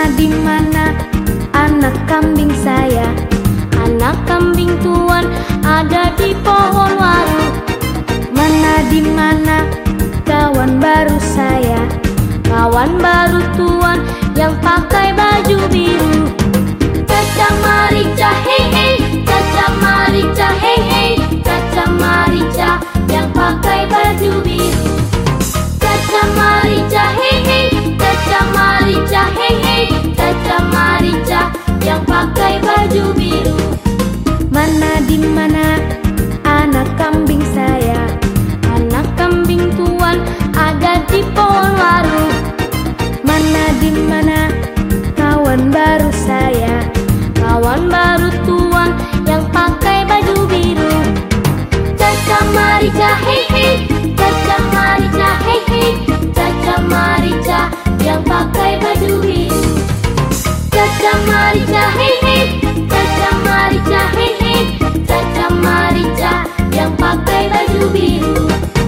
Mana di mana anak kambing saya? Anak kambing tuan ada di pohon waru. Mana di mana kawan baru saya? Kawan baru tuan yang pakai baju biru. Caca Marica hei hei, Caca Marica hei hei, Caca Marica yang pakai baju biru. Caca Marica hei hei, Caca Marica hei hei, Caca Marica yang pakai baju biru. Mana di mana anak kambing saya? Anak kambing tuan ada di pohon waru. Mana di mana kawan baru saya? Kawan baru tuan yang pakai baju biru. Caca Marica hei hei, Caca Marica hei hei, Caca Marica yang pakai baju biru. Caca Marica hei hei, Caca Marica hei hei, Caca Marica yang pakai baju biru.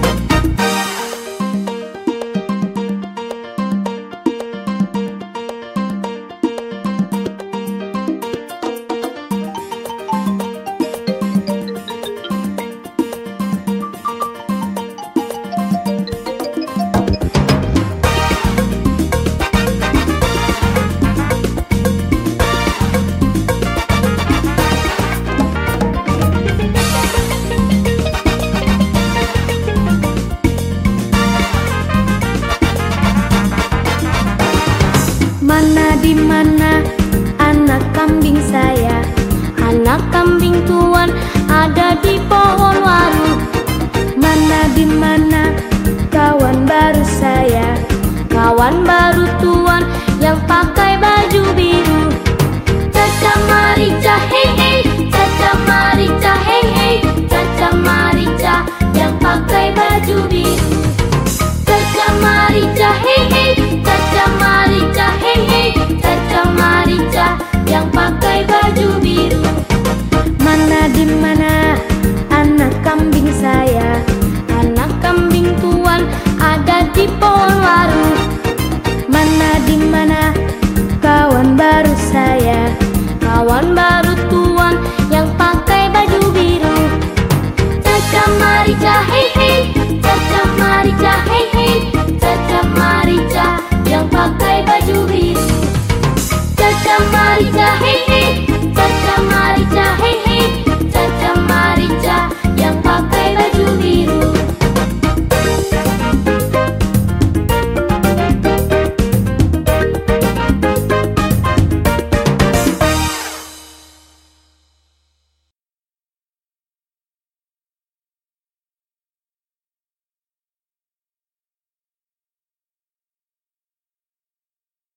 Mana di mana anak kambing saya? Anak kambing tuan ada di pohon waru. Mana di mana